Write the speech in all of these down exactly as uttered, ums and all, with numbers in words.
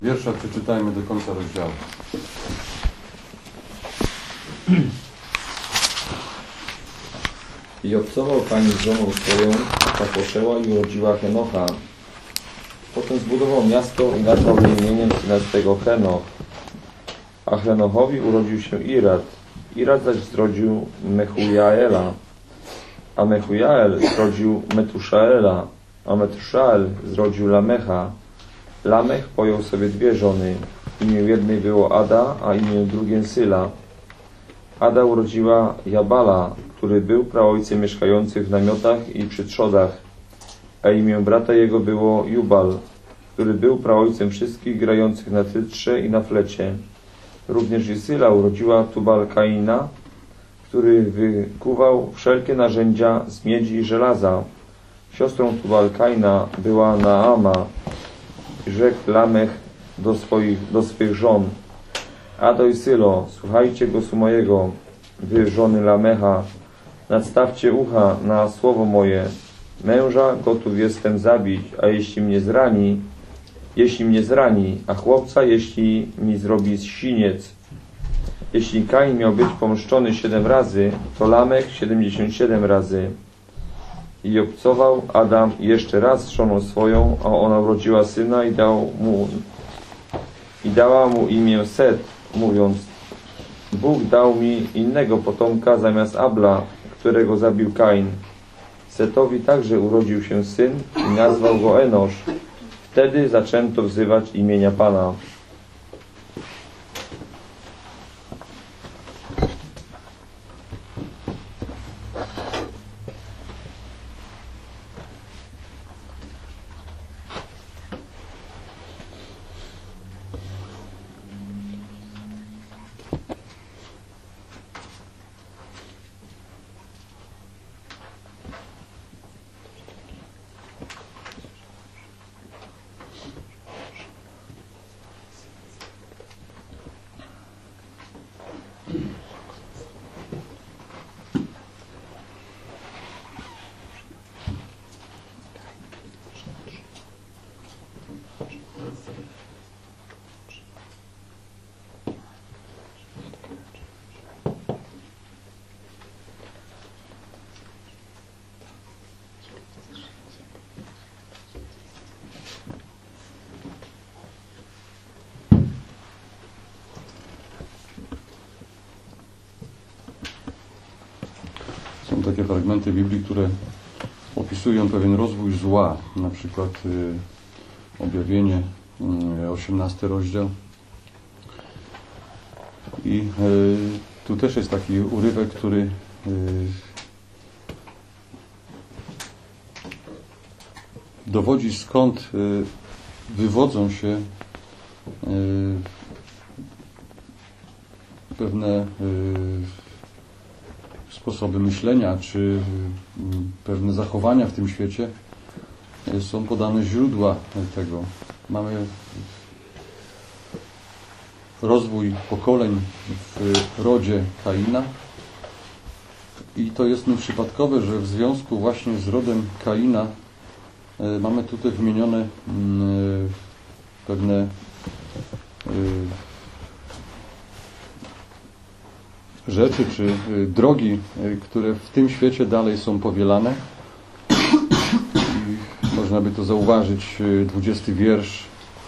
Wiersza przeczytajmy do końca rozdziału. I obcował Kain z żoną swoją, ta poczęła i urodziła Henocha. Potem zbudował miasto i nazwał je imieniem syna swego Henoch. A Henochowi urodził się Irad. Irad zaś zrodził Mechujaela. A Mechujael zrodził Metuszaela. A Metuszael zrodził Lamecha. Lamech pojął sobie dwie żony. Imię jednej było Ada, a imię drugiej Syla. Ada urodziła Jabala, który był praojcem mieszkających w namiotach i przy trzodach, a imię brata jego było Jubal, który był praojcem wszystkich grających na cytrze i na flecie. Również i Syla urodziła Tubal-Kaina, który wykuwał wszelkie narzędzia z miedzi i żelaza. Siostrą Tubal-Kaina była Naama. Rzekł Lamech do swoich, do swych żon: Ado i Sylo, słuchajcie głosu mojego, wy żony Lamecha, nadstawcie ucha na słowo moje. Męża gotów jestem zabić, a jeśli mnie zrani, jeśli mnie zrani, a chłopca, jeśli mi zrobi siniec. Jeśli Kain miał być pomszczony siedem razy, to Lamech siedemdziesiąt siedem razy. I obcował Adam jeszcze raz z żoną swoją, a ona urodziła syna i dał mu i dała mu imię Set, mówiąc: Bóg dał mi innego potomka zamiast Abla, którego zabił Kain. Setowi także urodził się syn i nazwał go Enosz. Wtedy zaczęto wzywać imienia Pana. Są takie fragmenty Biblii, które opisują pewien rozwój zła. Na przykład y, Objawienie, y, osiemnasty rozdział. I y, tu też jest taki urywek, który y, dowodzi, skąd y, wywodzą się y, pewne y, sposoby myślenia, czy pewne zachowania w tym świecie. Są podane źródła tego. Mamy rozwój pokoleń w rodzie Kaina i to jest nieprzypadkowe, że w związku właśnie z rodem Kaina mamy tutaj wymienione pewne rzeczy czy drogi, które w tym świecie dalej są powielane. I można by to zauważyć, dwudziesty wiersz,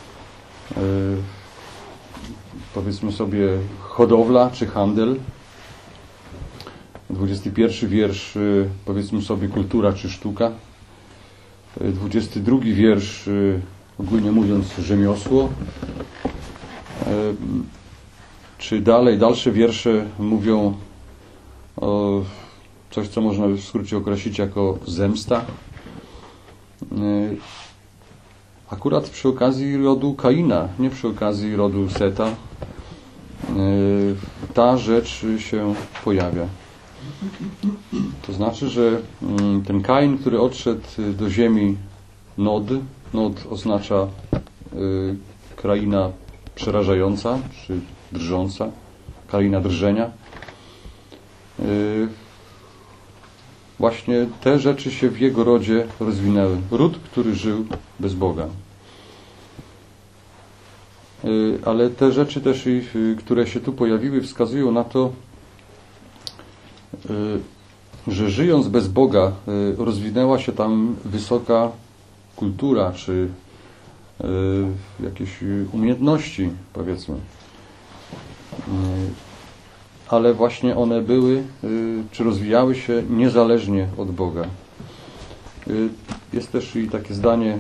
powiedzmy sobie hodowla czy handel. dwudziesty pierwszy wiersz, powiedzmy sobie kultura czy sztuka. dwudziesty drugi wiersz, ogólnie mówiąc, rzemiosło. Czy dalej, dalsze wiersze mówią o coś, co można w skrócie określić jako zemsta. Akurat przy okazji rodu Kaina, nie przy okazji rodu Seta, ta rzecz się pojawia. To znaczy, że ten Kain, który odszedł do ziemi Nod, Nod oznacza kraina przerażająca, czy drżąca, kraina drżenia. Właśnie te rzeczy się w jego rodzie rozwinęły. Ród, który żył bez Boga. ale te rzeczy też, które się tu pojawiły, wskazują na to, że żyjąc bez Boga rozwinęła się tam wysoka kultura, czy jakieś umiejętności, powiedzmy. Ale właśnie one były, czy rozwijały się niezależnie od Boga. Jest też i takie zdanie,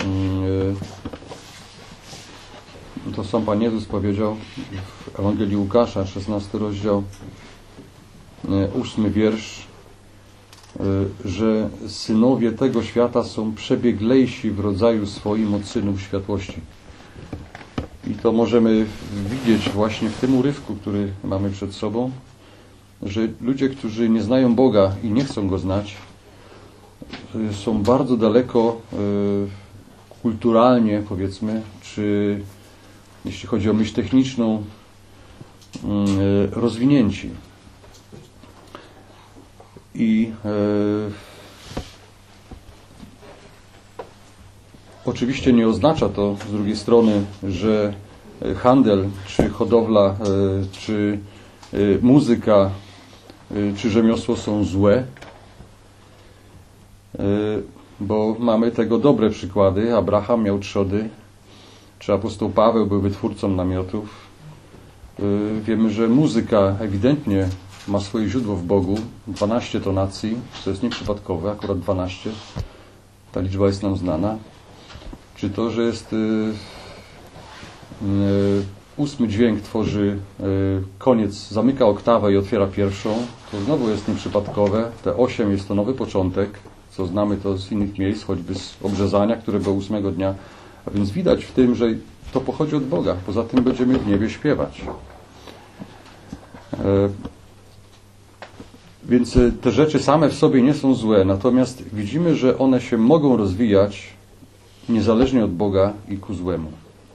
to sam Pan Jezus powiedział w Ewangelii Łukasza, szesnasty rozdział, ósmy wiersz, że synowie tego świata są przebieglejsi w rodzaju swoim od synów światłości. I to możemy widzieć właśnie w tym urywku, który mamy przed sobą, że ludzie, którzy nie znają Boga i nie chcą Go znać, są bardzo daleko kulturalnie, powiedzmy, czy jeśli chodzi o myśl techniczną, rozwinięci. I e, oczywiście nie oznacza to z drugiej strony, że handel, czy hodowla, e, czy e, muzyka, e, czy rzemiosło są złe, e, bo mamy tego dobre przykłady. Abraham miał trzody, czy apostoł Paweł był wytwórcą namiotów. E, wiemy, że muzyka ewidentnie ma swoje źródło w Bogu. dwanaście tonacji, co jest nieprzypadkowe, akurat dwanaście. Ta liczba jest nam znana. Czy to, że jest y, y, ósmy dźwięk tworzy y, koniec, zamyka oktawę i otwiera pierwszą, to znowu jest nieprzypadkowe. Te osiem jest to nowy początek, co znamy to z innych miejsc, choćby z obrzezania, które było ósmego dnia. A więc widać w tym, że to pochodzi od Boga. Poza tym będziemy w niebie śpiewać. Y, Więc te rzeczy same w sobie nie są złe, natomiast widzimy, że one się mogą rozwijać niezależnie od Boga i ku złemu.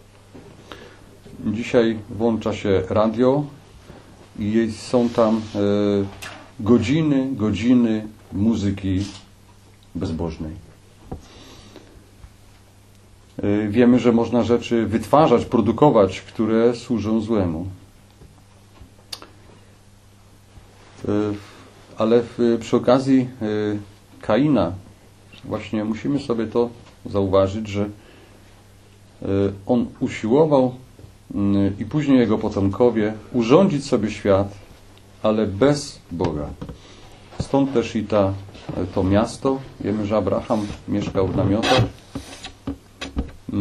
Dzisiaj włącza się radio i są tam e, godziny, godziny muzyki bezbożnej. E, wiemy, że można rzeczy wytwarzać, produkować, które służą złemu. E, Ale w, przy okazji y, Kaina właśnie musimy sobie to zauważyć, że y, on usiłował y, i później jego potomkowie urządzić sobie świat, ale bez Boga. Stąd też i ta, to miasto. Wiemy, że Abraham mieszkał w namiotach. Y,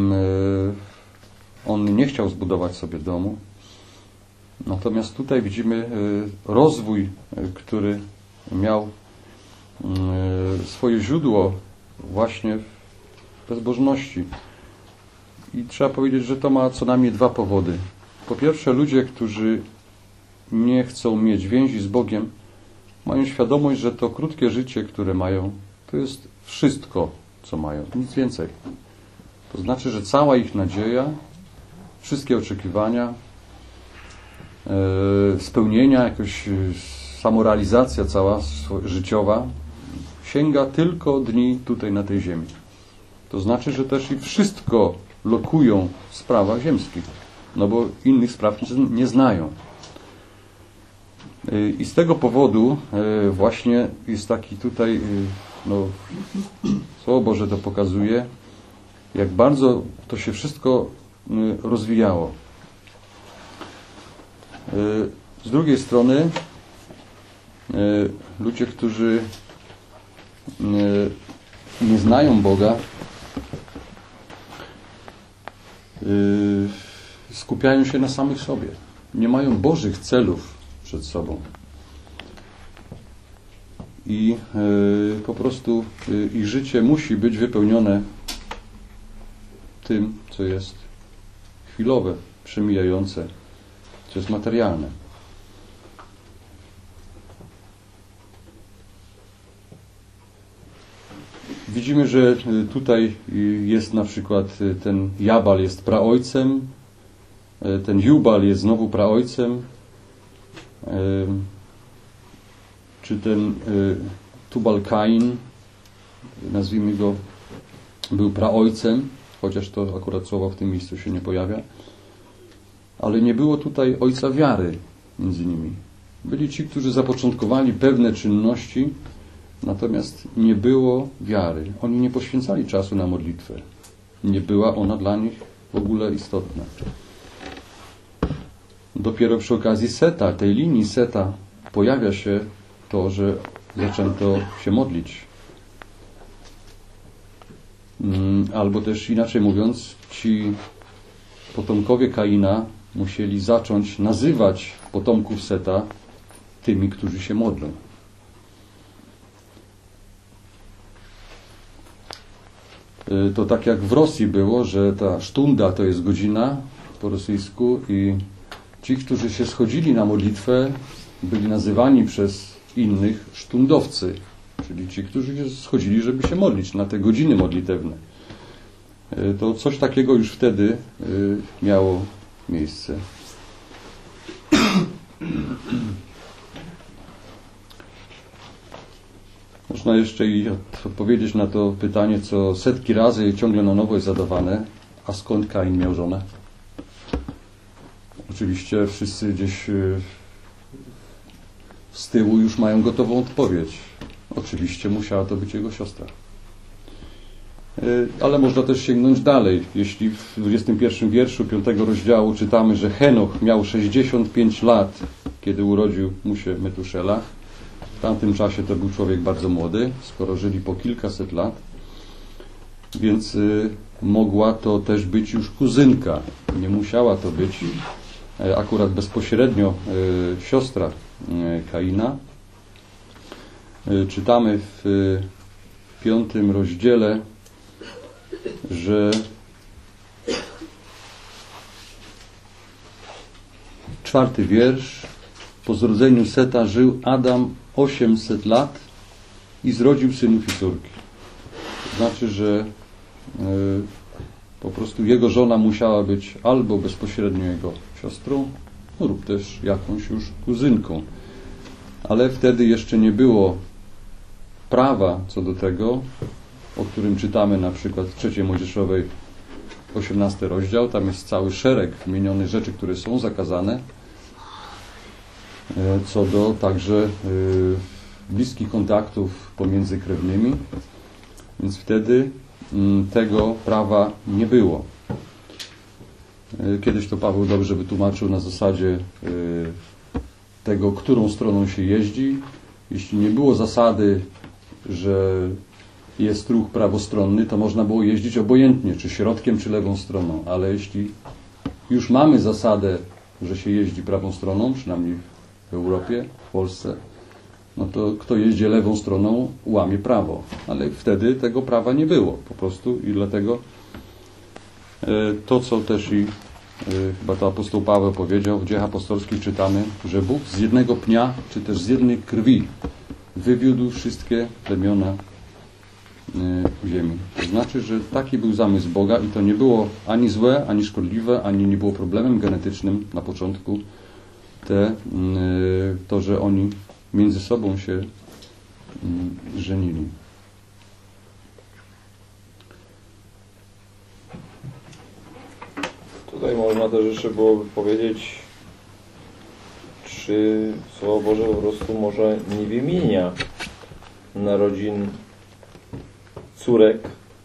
on nie chciał zbudować sobie domu. Natomiast tutaj widzimy y, rozwój, y, który miał swoje źródło właśnie w bezbożności. I trzeba powiedzieć, że to ma co najmniej dwa powody. Po pierwsze, ludzie, którzy nie chcą mieć więzi z Bogiem, mają świadomość, że to krótkie życie, które mają, to jest wszystko, co mają. Nic więcej. To znaczy, że cała ich nadzieja, wszystkie oczekiwania, spełnienia, jakoś samorealizacja cała życiowa sięga tylko dni tutaj na tej ziemi. To znaczy, że też i wszystko lokują w sprawach ziemskich, no bo innych spraw nie znają. I z tego powodu właśnie jest taki tutaj, no, Słowo Boże to pokazuje, jak bardzo to się wszystko rozwijało. Z drugiej strony ludzie, którzy nie znają Boga, skupiają się na samych sobie. Nie mają Bożych celów przed sobą. I po prostu ich życie musi być wypełnione tym, co jest chwilowe, przemijające, co jest materialne. Widzimy, że tutaj jest na przykład ten Jabal jest praojcem, ten Jubal jest znowu praojcem, czy ten Tubal-Kain, nazwijmy go, był praojcem, chociaż to akurat słowo w tym miejscu się nie pojawia. ale nie było tutaj ojca wiary między nimi. Byli ci, którzy zapoczątkowali pewne czynności, natomiast nie było wiary. Oni nie poświęcali czasu na modlitwę. Nie była ona dla nich w ogóle istotna. Dopiero przy okazji Seta, tej linii Seta, pojawia się to, że zaczęto się modlić. Albo też inaczej mówiąc, ci potomkowie Kaina musieli zacząć nazywać potomków Seta tymi, którzy się modlą. To tak jak w Rosji było, że ta sztunda to jest godzina po rosyjsku i ci, którzy się schodzili na modlitwę, byli nazywani przez innych sztundowcy, czyli ci, którzy się schodzili, żeby się modlić na te godziny modlitewne. To coś takiego już wtedy miało miejsce. Można jeszcze i odpowiedzieć na to pytanie, co setki razy ciągle na nowo jest zadawane. A skąd Kain miał żonę? Oczywiście wszyscy gdzieś z tyłu już mają gotową odpowiedź. Oczywiście musiała to być jego siostra. Ale można też sięgnąć dalej. Jeśli w dwudziestym pierwszym wierszu piątego rozdziału czytamy, że Henoch miał sześćdziesiąt pięć lat, kiedy urodził mu się Metuszela. W tamtym czasie to był człowiek bardzo młody, skoro żyli po kilkaset lat. Więc y, mogła to też być już kuzynka. Nie musiała to być y, akurat bezpośrednio y, siostra y, Kaina. Y, czytamy w y, piątym rozdziale, że czwarty wiersz: po zrodzeniu Seta żył Adam osiemset lat i zrodził synów i córki. To znaczy, że y, po prostu jego żona musiała być albo bezpośrednio jego siostrą, lub też jakąś już kuzynką. Ale wtedy jeszcze nie było prawa co do tego, o którym czytamy na przykład w trzeciej Mojżeszowej, osiemnasty rozdział. Tam jest cały szereg wymienionych rzeczy, które są zakazane, co do także y, bliskich kontaktów pomiędzy krewnymi. Więc wtedy y, tego prawa nie było. Y, kiedyś to Paweł dobrze wytłumaczył na zasadzie y, tego, którą stroną się jeździ. Jeśli nie było zasady, że jest ruch prawostronny, to można było jeździć obojętnie, czy środkiem, czy lewą stroną. Ale jeśli już mamy zasadę, że się jeździ prawą stroną, przynajmniej w Europie, w Polsce, no to kto jeździ lewą stroną, łamie prawo. Ale wtedy tego prawa nie było po prostu i dlatego to, co też i chyba to apostoł Paweł powiedział, w Dziejach Apostolskich czytamy, że Bóg z jednego pnia, czy też z jednej krwi wywiódł wszystkie plemiona ziemi. To znaczy, że taki był zamysł Boga i to nie było ani złe, ani szkodliwe, ani nie było problemem genetycznym na początku te, to, że oni między sobą się żenili. Tutaj można też jeszcze byłoby powiedzieć, czy Słowo Boże po prostu może nie wymienia narodzin córek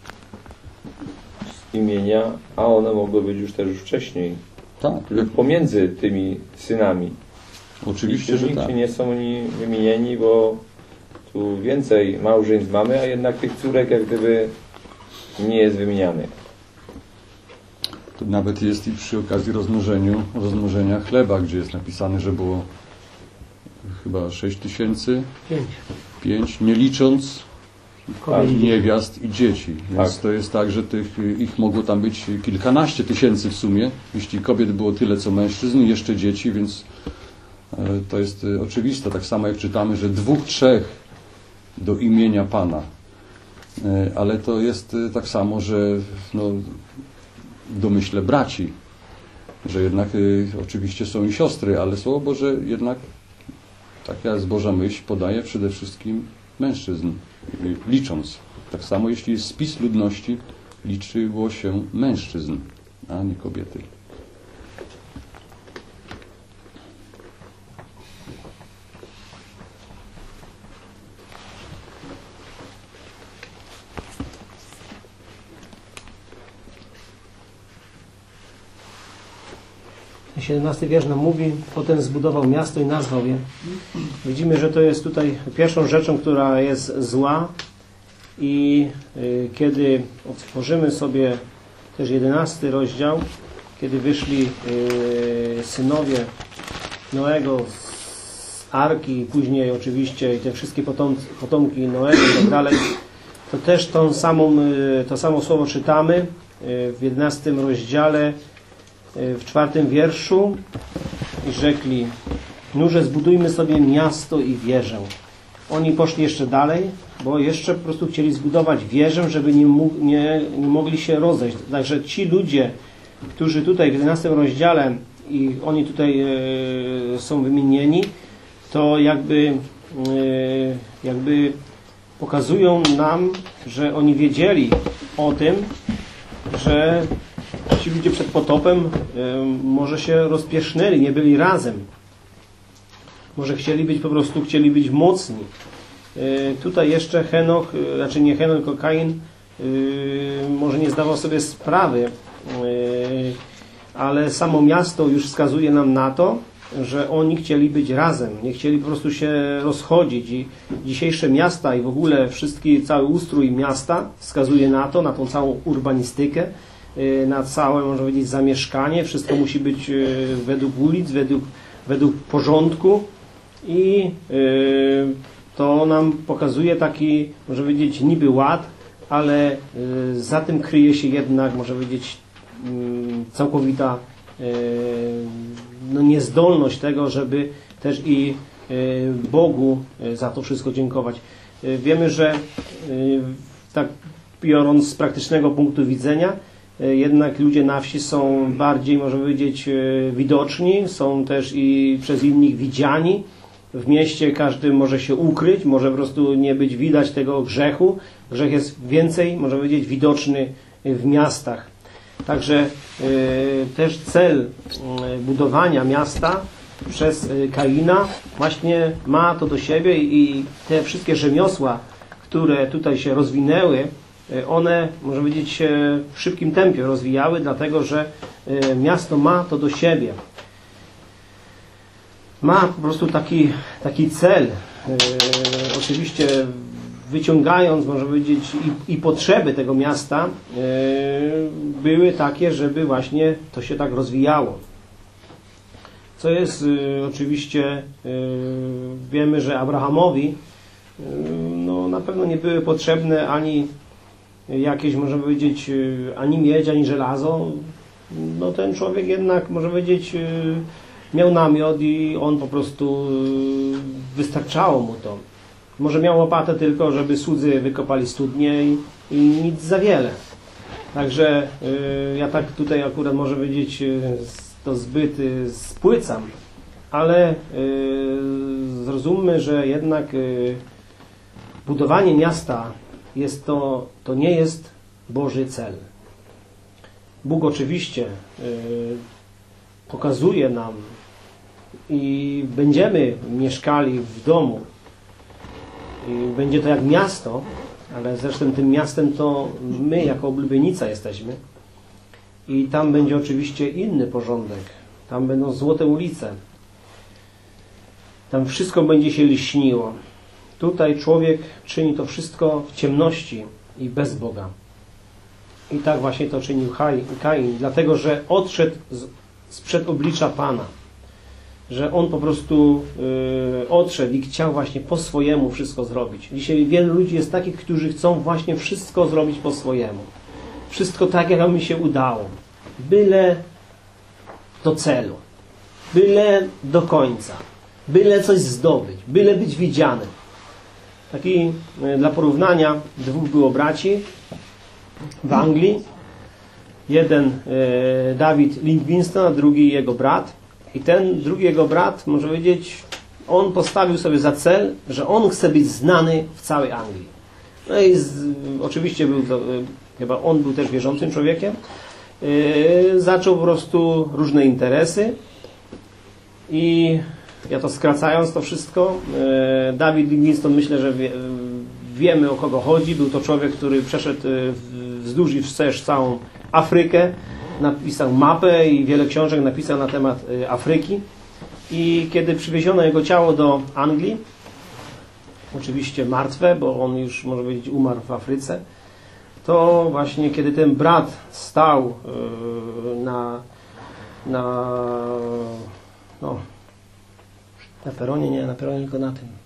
z imienia, a one mogły być już też już wcześniej. Tak. Pomiędzy tymi synami. Oczywiście, że tak. Nie są oni wymienieni, bo tu więcej małżeństw mamy, a jednak tych córek jak gdyby nie jest wymieniany. To nawet jest i przy okazji rozmnożeniu, rozmnożenia chleba, gdzie jest napisane, że było chyba sześć tysięcy. Pięć. Pięć, nie licząc Tak. niewiast i dzieci. Więc Tak. to jest tak, że tych, ich mogło tam być kilkanaście tysięcy w sumie, jeśli kobiet było tyle co mężczyzn, i jeszcze dzieci, więc to jest oczywiste. Tak samo jak czytamy, że dwóch, trzech do imienia Pana. Ale to jest tak samo, że no, w domyśle braci, że jednak y, oczywiście są i siostry, ale Słowo Boże jednak, taka jest Boża myśl, podaje przede wszystkim mężczyzn, y, licząc. Tak samo jeśli jest spis ludności, liczyło się mężczyzn, a nie kobiety. siedemnasty wiersz nam mówi, potem zbudował miasto i nazwał je. Widzimy, że to jest tutaj pierwszą rzeczą, która jest zła i y, kiedy otworzymy sobie też jedenasty rozdział, kiedy wyszli y, synowie Noego z Arki, później oczywiście i te wszystkie potom, potomki Noego i tak dalej, to też tą samą, y, to samo słowo czytamy y, w jedenastym rozdziale, w czwartym wierszu i rzekli: nurze, zbudujmy sobie miasto i wieżę. Oni poszli jeszcze dalej, bo jeszcze po prostu chcieli zbudować wieżę, żeby nie, mógł, nie, nie mogli się rozejść. Także ci ludzie, którzy tutaj w jedenastym rozdziale i oni tutaj e, są wymienieni, to jakby, e, jakby pokazują nam, że oni wiedzieli o tym, że ci ludzie przed potopem y, może się rozpiesznęli, nie byli razem. Może chcieli być po prostu, chcieli być mocni. Y, tutaj jeszcze Henoch, y, znaczy nie Henoch, tylko Kain y, może nie zdawał sobie sprawy, y, ale samo miasto już wskazuje nam na to, że oni chcieli być razem, nie chcieli po prostu się rozchodzić i dzisiejsze miasta i w ogóle wszystki, cały ustrój miasta wskazuje na to, na tą całą urbanistykę, na całe, można powiedzieć, zamieszkanie. Wszystko musi być według ulic, według, według porządku i to nam pokazuje taki, można powiedzieć, niby ład, ale za tym kryje się jednak, można powiedzieć, całkowita no, niezdolność tego, żeby też i Bogu za to wszystko dziękować. Wiemy, że tak biorąc z praktycznego punktu widzenia, jednak ludzie na wsi są bardziej, można powiedzieć, widoczni, są też i przez innych widziani. W mieście każdy może się ukryć, może po prostu nie być widać tego grzechu. Grzech jest więcej, można powiedzieć, widoczny w miastach. Także y, też cel y, budowania miasta przez y, Kaina właśnie ma to do siebie i te wszystkie rzemiosła, które tutaj się rozwinęły, y, one, można powiedzieć, się w szybkim tempie rozwijały, dlatego że y, miasto ma to do siebie. Ma po prostu taki, taki cel, y, oczywiście wyciągając, można powiedzieć, i, i potrzeby tego miasta yy, były takie, żeby właśnie to się tak rozwijało. Co jest yy, oczywiście, yy, wiemy, że Abrahamowi yy, no, na pewno nie były potrzebne ani jakieś, można powiedzieć, yy, ani miedź, ani żelazo. No, ten człowiek jednak, można powiedzieć, yy, miał namiot i on po prostu yy, wystarczało mu to. Może miał łopatę tylko, żeby słudzy wykopali studnie i, i nic za wiele. Także y, ja tak tutaj akurat może powiedzieć y, to zbyt y, spłycam, ale y, zrozummy, że jednak y, budowanie miasta jest to, to nie jest Boży cel. Bóg oczywiście y, pokazuje nam i będziemy mieszkali w domu, i będzie to jak miasto, ale zresztą tym miastem to my jako oblubienica jesteśmy. I tam będzie oczywiście inny porządek. Tam będą złote ulice. Tam wszystko będzie się lśniło. Tutaj człowiek czyni to wszystko w ciemności i bez Boga. I tak właśnie to czynił Kain, dlatego że odszedł z, sprzed oblicza Pana. Że on po prostu y, odszedł i chciał właśnie po swojemu wszystko zrobić. Dzisiaj wielu ludzi jest takich, którzy chcą właśnie wszystko zrobić po swojemu. Wszystko tak, jak mi się udało. Byle do celu. Byle do końca. Byle coś zdobyć. Byle być widzianym. Taki y, dla porównania dwóch było braci w Anglii. Jeden y, David Livingstone, a drugi jego brat. I ten drugi jego brat, może powiedzieć, on postawił sobie za cel, że on chce być znany w całej Anglii. No i z, oczywiście był to, chyba on był też wierzącym człowiekiem. Yy, zaczął po prostu różne interesy i ja to skracając to wszystko, yy, David Livingstone, myślę, że wie, wiemy, o kogo chodzi. Był to człowiek, który przeszedł wzdłuż i wszerz całą Afrykę. napisał mapę i wiele książek napisał na temat Afryki. I kiedy przywieziono jego ciało do Anglii, oczywiście martwe, bo on już, może powiedzieć, umarł w Afryce, to właśnie kiedy ten brat stał na na no, na peronie, nie, na peronie, tylko na tym,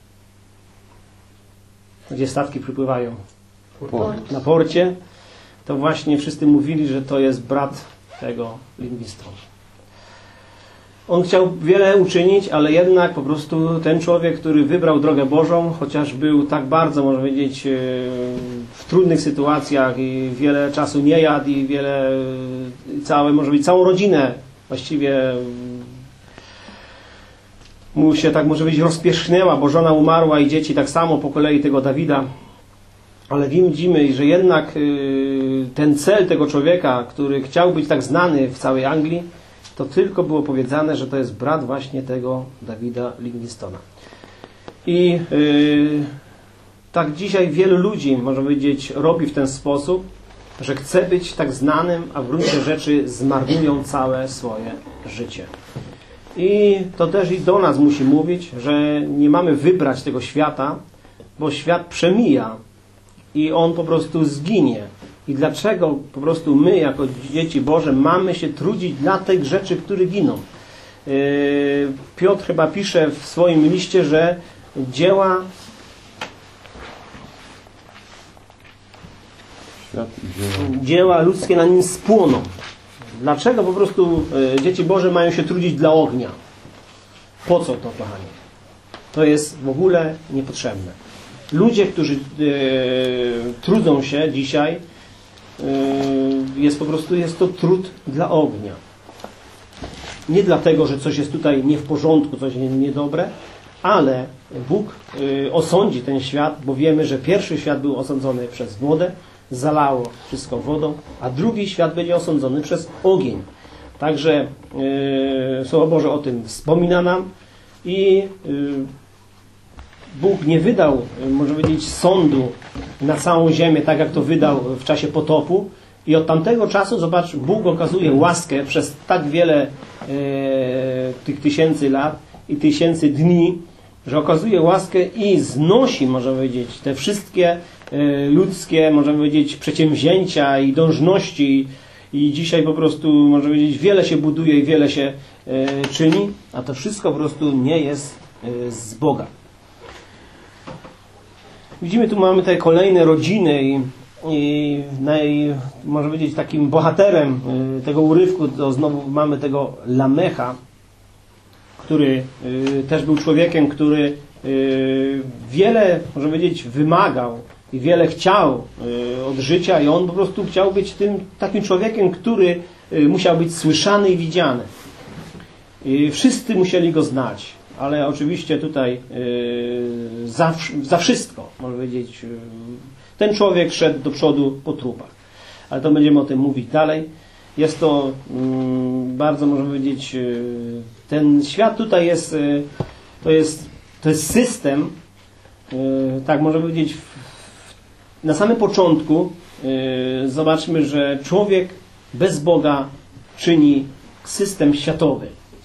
gdzie statki przypływają, Port. na porcie, to właśnie wszyscy mówili, że to jest brat tego Livingstona. On chciał wiele uczynić, ale jednak po prostu ten człowiek, który wybrał drogę Bożą, chociaż był tak bardzo, można powiedzieć, w trudnych sytuacjach i wiele czasu nie jadł i wiele, całe, może być całą rodzinę właściwie mu się tak, może być, rozpierzchnęła, bo żona umarła i dzieci tak samo po kolei tego Dawida. Ale widzimy, że jednak ten cel tego człowieka, który chciał być tak znany w całej Anglii, to tylko było powiedziane, że to jest brat właśnie tego Dawida Livingstona. I yy, tak dzisiaj wielu ludzi, można powiedzieć, robi w ten sposób, że chce być tak znanym, a w gruncie rzeczy zmarnują całe swoje życie. I to też i do nas musi mówić, że nie mamy wybrać tego świata, bo świat przemija i on po prostu zginie. I dlaczego po prostu my, jako dzieci Boże, mamy się trudzić dla tych rzeczy, które giną? Piotr chyba pisze w swoim liście, że dzieła Świat i dzieła. dzieła ludzkie na nim spłoną. Dlaczego po prostu dzieci Boże mają się trudzić dla ognia? Po co to, kochani? To jest w ogóle niepotrzebne. Ludzie, którzy e, trudzą się dzisiaj, jest po prostu, jest to trud dla ognia. Nie dlatego, że coś jest tutaj nie w porządku, coś jest niedobre, ale Bóg osądzi ten świat, bo wiemy, że pierwszy świat był osądzony przez wodę, zalało wszystko wodą, a drugi świat będzie osądzony przez ogień. Także yy, Słowo Boże o tym wspomina nam i yy, Bóg nie wydał, można powiedzieć, sądu na całą ziemię, tak jak to wydał w czasie potopu. I od tamtego czasu, zobacz, Bóg okazuje łaskę przez tak wiele e, tych tysięcy lat i tysięcy dni, że okazuje łaskę i znosi, można powiedzieć, te wszystkie e, ludzkie, można powiedzieć, przedsięwzięcia i dążności. I dzisiaj po prostu, można powiedzieć, wiele się buduje i wiele się e, czyni, a to wszystko po prostu nie jest e, z Boga. Widzimy, tu mamy te kolejne rodziny i, i naj, można powiedzieć, takim bohaterem y, tego urywku to znowu mamy tego Lamecha, który y, też był człowiekiem, który y, wiele, można powiedzieć, wymagał i wiele chciał y, od życia i on po prostu chciał być tym takim człowiekiem, który y, musiał być słyszany i widziany. I wszyscy musieli go znać. Ale oczywiście tutaj yy, za, za wszystko, można powiedzieć, yy, ten człowiek szedł do przodu po trupach. Ale to będziemy o tym mówić dalej. Jest to yy, bardzo, można powiedzieć, yy, ten świat tutaj jest, yy, to jest, to jest system, yy, tak można powiedzieć, w, w, na samym początku yy, zobaczmy, że człowiek bez Boga czyni system światowy.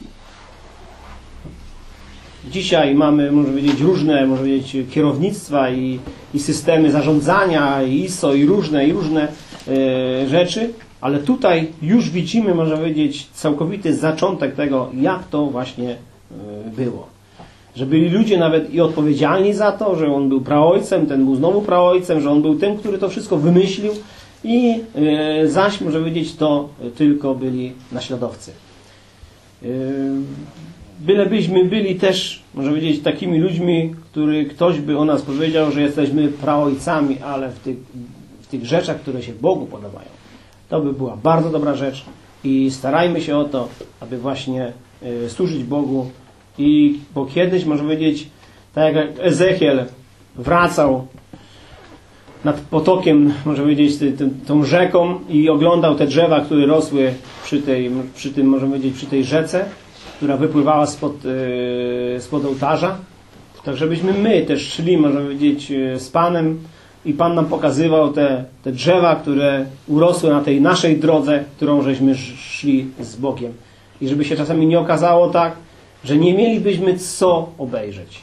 Dzisiaj mamy, można powiedzieć, różne, można powiedzieć, kierownictwa i, i systemy zarządzania, i I S O, i różne, i różne e, rzeczy, ale tutaj już widzimy, można powiedzieć, całkowity zaczątek tego, jak to właśnie e, było. Że byli ludzie nawet i odpowiedzialni za to, że on był praojcem, ten był znowu praojcem, że on był tym, który to wszystko wymyślił i e, zaś, można powiedzieć, to tylko byli naśladowcy. E, Bylebyśmy byli też, można powiedzieć, takimi ludźmi, który ktoś by o nas powiedział, że jesteśmy praojcami, ale w tych, w tych rzeczach, które się Bogu podobają. To by była bardzo dobra rzecz i starajmy się o to, aby właśnie y, służyć Bogu. I bo kiedyś, można powiedzieć, tak jak Ezechiel wracał nad potokiem, można powiedzieć, ty, ty, tą rzeką i oglądał te drzewa, które rosły przy tej, przy tym, można powiedzieć, przy tej rzece, która wypływała spod, yy, spod ołtarza, tak żebyśmy my też szli, można powiedzieć, z Panem i Pan nam pokazywał te, te drzewa, które urosły na tej naszej drodze, którą żeśmy szli z Bogiem. I żeby się czasami nie okazało tak, że nie mielibyśmy co obejrzeć.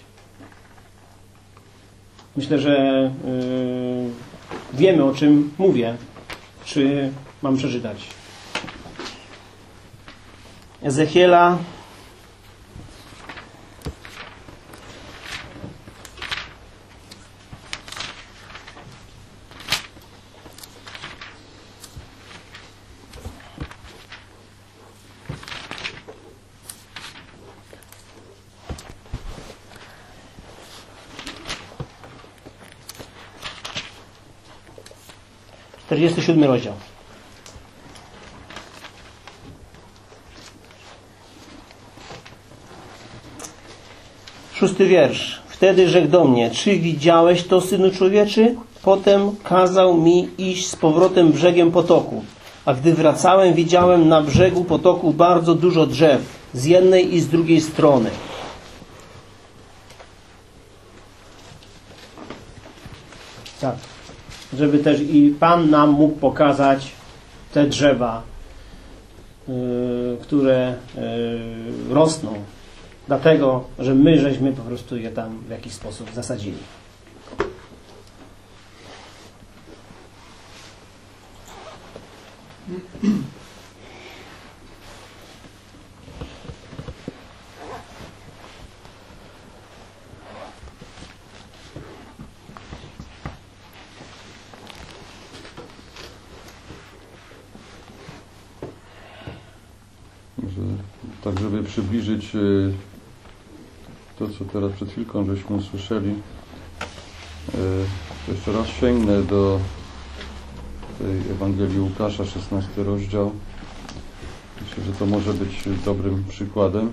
Myślę, że yy, wiemy, o czym mówię. Czy mam przeczytać? Ezechiela czterdziesty siódmy rozdział. Szósty wiersz. Wtedy rzekł do mnie: czy widziałeś to, synu człowieczy? Potem kazał mi iść z powrotem brzegiem potoku. A gdy wracałem, widziałem na brzegu potoku bardzo dużo drzew, z jednej i z drugiej strony. Tak. Żeby też i Pan nam mógł pokazać te drzewa, yy, które yy, rosną. Dlatego, że my żeśmy po prostu je tam w jakiś sposób zasadzili. Tak, żeby przybliżyć to, co teraz przed chwilką żeśmy usłyszeli, to jeszcze raz sięgnę do tej Ewangelii Łukasza, szesnasty rozdział. Myślę, że to może być dobrym przykładem.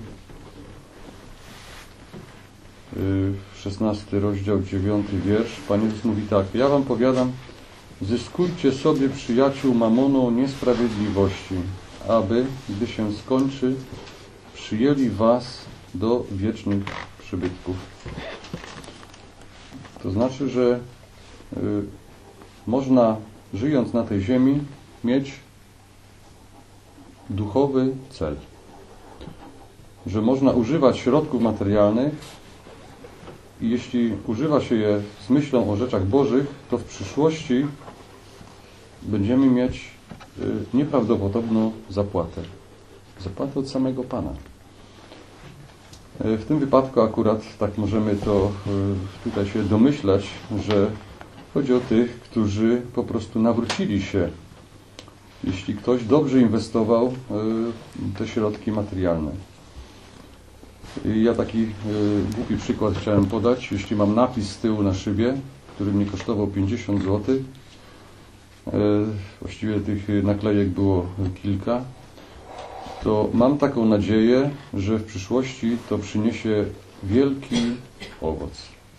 szesnasty rozdział, dziewiąty wiersz. Pan Jezus mówi tak: ja wam powiadam, zyskujcie sobie przyjaciół mamoną niesprawiedliwości, aby, gdy się skończy, przyjęli was do wiecznych przybytków. To znaczy, że y, można, żyjąc na tej ziemi, mieć duchowy cel. Że można używać środków materialnych i jeśli używa się je z myślą o rzeczach bożych, to w przyszłości będziemy mieć y, nieprawdopodobną zapłatę. Zapłatę od samego Pana. W tym wypadku akurat tak możemy to tutaj się domyślać, że chodzi o tych, którzy po prostu nawrócili się. Jeśli ktoś dobrze inwestował te środki materialne. Ja taki głupi przykład chciałem podać. Jeśli mam napis z tyłu na szybie, który mnie kosztował pięćdziesiąt złotych, właściwie tych naklejek było kilka, to mam taką nadzieję, że w przyszłości to przyniesie wielki owoc.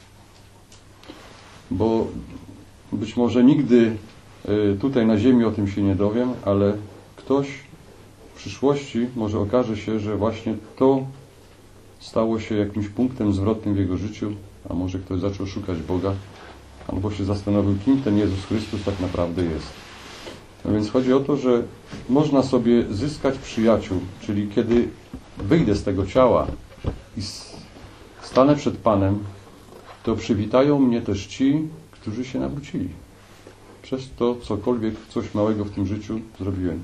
Bo być może nigdy tutaj na ziemi o tym się nie dowiem, ale ktoś w przyszłości może okaże się, że właśnie to stało się jakimś punktem zwrotnym w jego życiu, a może ktoś zaczął szukać Boga, albo się zastanowił, kim ten Jezus Chrystus tak naprawdę jest. No więc chodzi o to, że można sobie zyskać przyjaciół, czyli kiedy wyjdę z tego ciała i stanę przed Panem, to przywitają mnie też ci, którzy się nawrócili. Przez to cokolwiek, coś małego w tym życiu zrobiłem.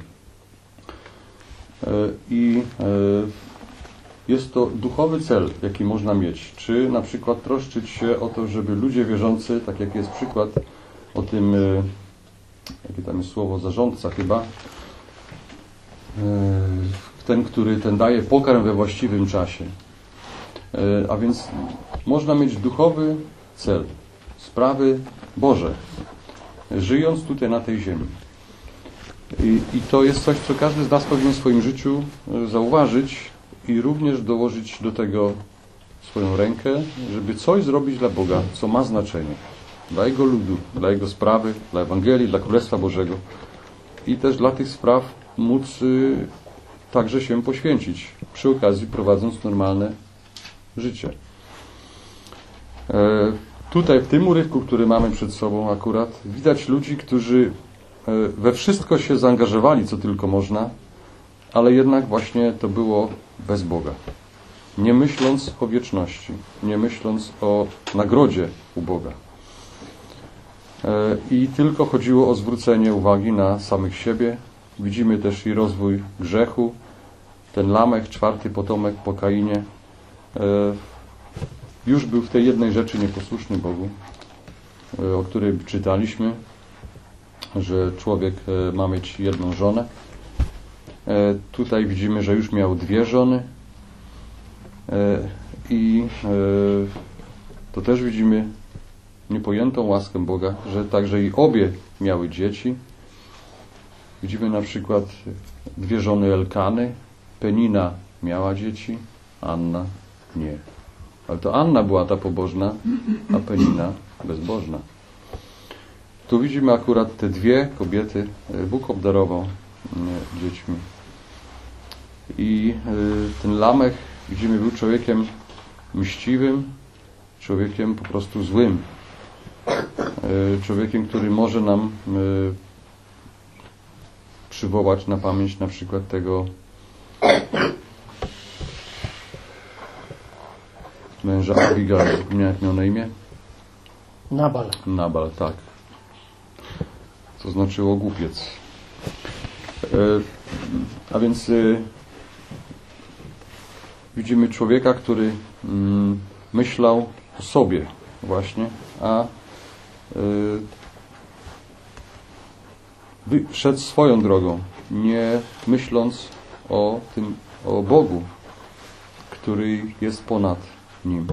I jest to duchowy cel, jaki można mieć. Czy na przykład troszczyć się o to, żeby ludzie wierzący, tak jak jest przykład o tym, jakie tam jest słowo, zarządca chyba, ten, który ten daje pokarm we właściwym czasie. A więc można mieć duchowy cel, sprawy Boże, żyjąc tutaj na tej ziemi. I, i to jest coś, co każdy z nas powinien w swoim życiu zauważyć i również dołożyć do tego swoją rękę, żeby coś zrobić dla Boga, co ma znaczenie. Dla Jego ludu, dla Jego sprawy, dla Ewangelii, dla Królestwa Bożego. I też dla tych spraw móc y, także się poświęcić, przy okazji prowadząc normalne życie. E, tutaj w tym urywku, który mamy przed sobą akurat, widać ludzi, którzy we wszystko się zaangażowali, co tylko można, ale jednak właśnie to było bez Boga. Nie myśląc o wieczności, nie myśląc o nagrodzie u Boga. I tylko chodziło o zwrócenie uwagi na samych siebie. Widzimy też i rozwój grzechu. Ten Lamech, czwarty potomek po Kainie, już był w tej jednej rzeczy nieposłuszny Bogu, o której czytaliśmy, że człowiek ma mieć jedną żonę. Tutaj widzimy, że już miał dwie żony i to też widzimy niepojętą łaskę Boga, że także i obie miały dzieci. Widzimy na przykład dwie żony Elkany. Penina miała dzieci, Anna nie. Ale to Anna była ta pobożna, a Penina bezbożna. Tu widzimy akurat te dwie kobiety, Bóg obdarował dziećmi. I ten Lamech, widzimy, był człowiekiem mściwym, człowiekiem po prostu złym. Człowiekiem, który może nam przywołać na pamięć na przykład tego męża Abigail. Zapomniałem, jak miał na imię? Nabal. Nabal, tak. Co znaczyło głupiec. A więc widzimy człowieka, który myślał o sobie właśnie, a szedł swoją drogą, nie myśląc o tym, o Bogu, który jest ponad nim.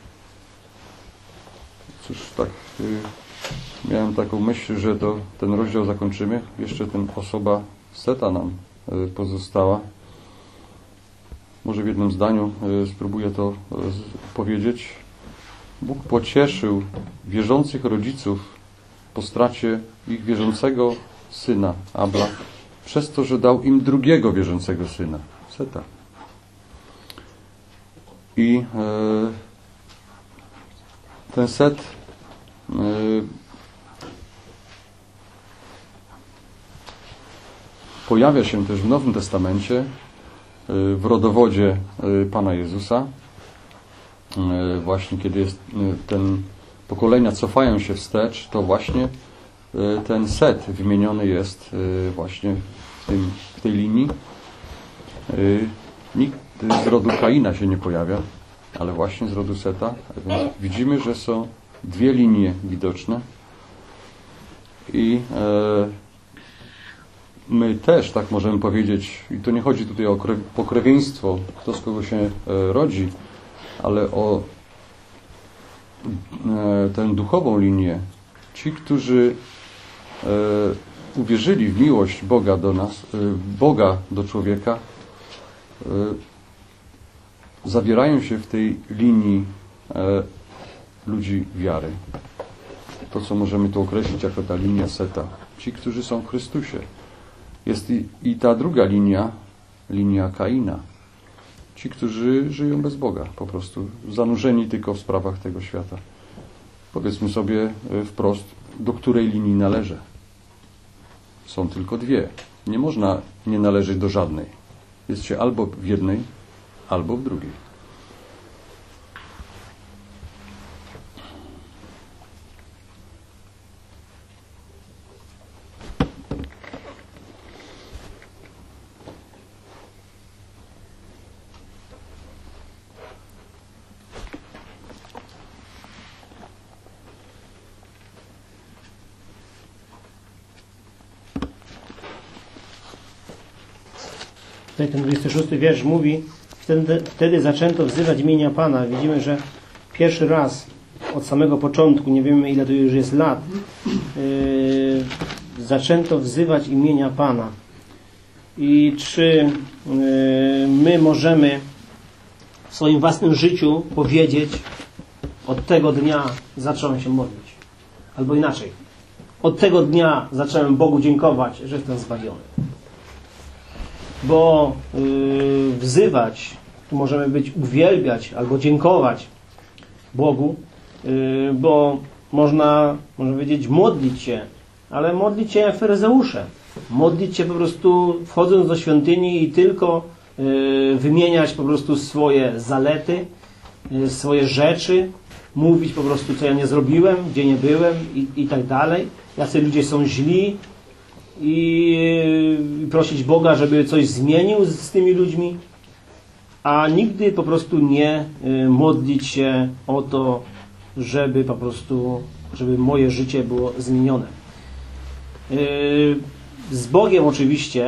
Cóż, tak miałem taką myśl, że to ten rozdział zakończymy. Jeszcze ten osoba Seta nam pozostała. Może w jednym zdaniu spróbuję to powiedzieć. Bóg pocieszył wierzących rodziców po stracie ich wierzącego syna Abla przez to, że dał im drugiego wierzącego syna, Seta. I e, ten Set e, pojawia się też w Nowym Testamencie e, w rodowodzie e, Pana Jezusa. E, właśnie kiedy jest e, ten pokolenia cofają się wstecz, to właśnie e, ten Set wymieniony jest e, właśnie w, tym, w tej linii. E, nikt z rodu Kaina się nie pojawia, ale właśnie z rodu Seta. Więc widzimy, że są dwie linie widoczne i e, my też tak możemy powiedzieć, i to nie chodzi tutaj o pokrewieństwo, kto z kogo się e, rodzi, ale o e, tę duchową linię. Ci, którzy e, uwierzyli w miłość Boga do nas, e, Boga do człowieka, e, zawierają się w tej linii e, ludzi wiary. To, co możemy tu określić jako ta linia Seta. Ci, którzy są w Chrystusie. Jest i, i ta druga linia, linia Kaina. Ci, którzy żyją bez Boga, po prostu zanurzeni tylko w sprawach tego świata. Powiedzmy sobie wprost, do której linii należę. Są tylko dwie. Nie można nie należeć do żadnej. Jest się albo w jednej, albo w drugiej. Tutaj ten dwudziesty szósty wiersz mówi: wtedy, wtedy zaczęto wzywać imienia Pana. Widzimy, że pierwszy raz od samego początku, nie wiemy ile to już jest lat, yy, zaczęto wzywać imienia Pana. I czy yy, my możemy w swoim własnym życiu powiedzieć: od tego dnia zacząłem się modlić? Albo inaczej, od tego dnia zacząłem Bogu dziękować, że jestem zbawiony. Bo yy, wzywać, tu możemy być uwielbiać albo dziękować Bogu, yy, bo można, można powiedzieć, modlić się, ale modlić się jak faryzeusze. Modlić się po prostu wchodząc do świątyni i tylko yy, wymieniać po prostu swoje zalety, yy, swoje rzeczy, mówić po prostu, co ja nie zrobiłem, gdzie nie byłem i, i tak dalej. Jacy ludzie są źli i yy, prosić Boga, żeby coś zmienił z, z tymi ludźmi, a nigdy po prostu nie yy, modlić się o to, żeby po prostu, żeby moje życie było zmienione. Yy, z Bogiem oczywiście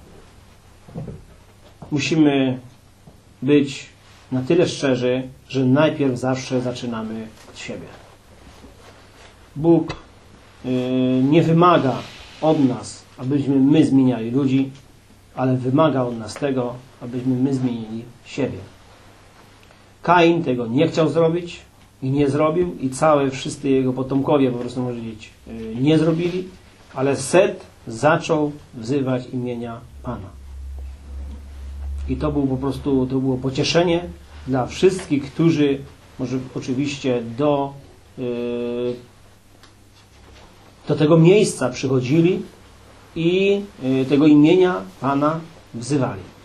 musimy być na tyle szczerzy, że najpierw zawsze zaczynamy od siebie. Bóg yy, nie wymaga od nas, abyśmy my zmieniali ludzi, ale wymaga od nas tego, abyśmy my zmienili siebie. Kain tego nie chciał zrobić i nie zrobił i całe wszyscy jego potomkowie po prostu, można powiedzieć, yy, nie zrobili, ale Set zaczął wzywać imienia Pana. I to było po prostu, to było pocieszenie dla wszystkich, którzy może oczywiście do, yy, do tego miejsca przychodzili i yy, tego imienia Pana wzywali.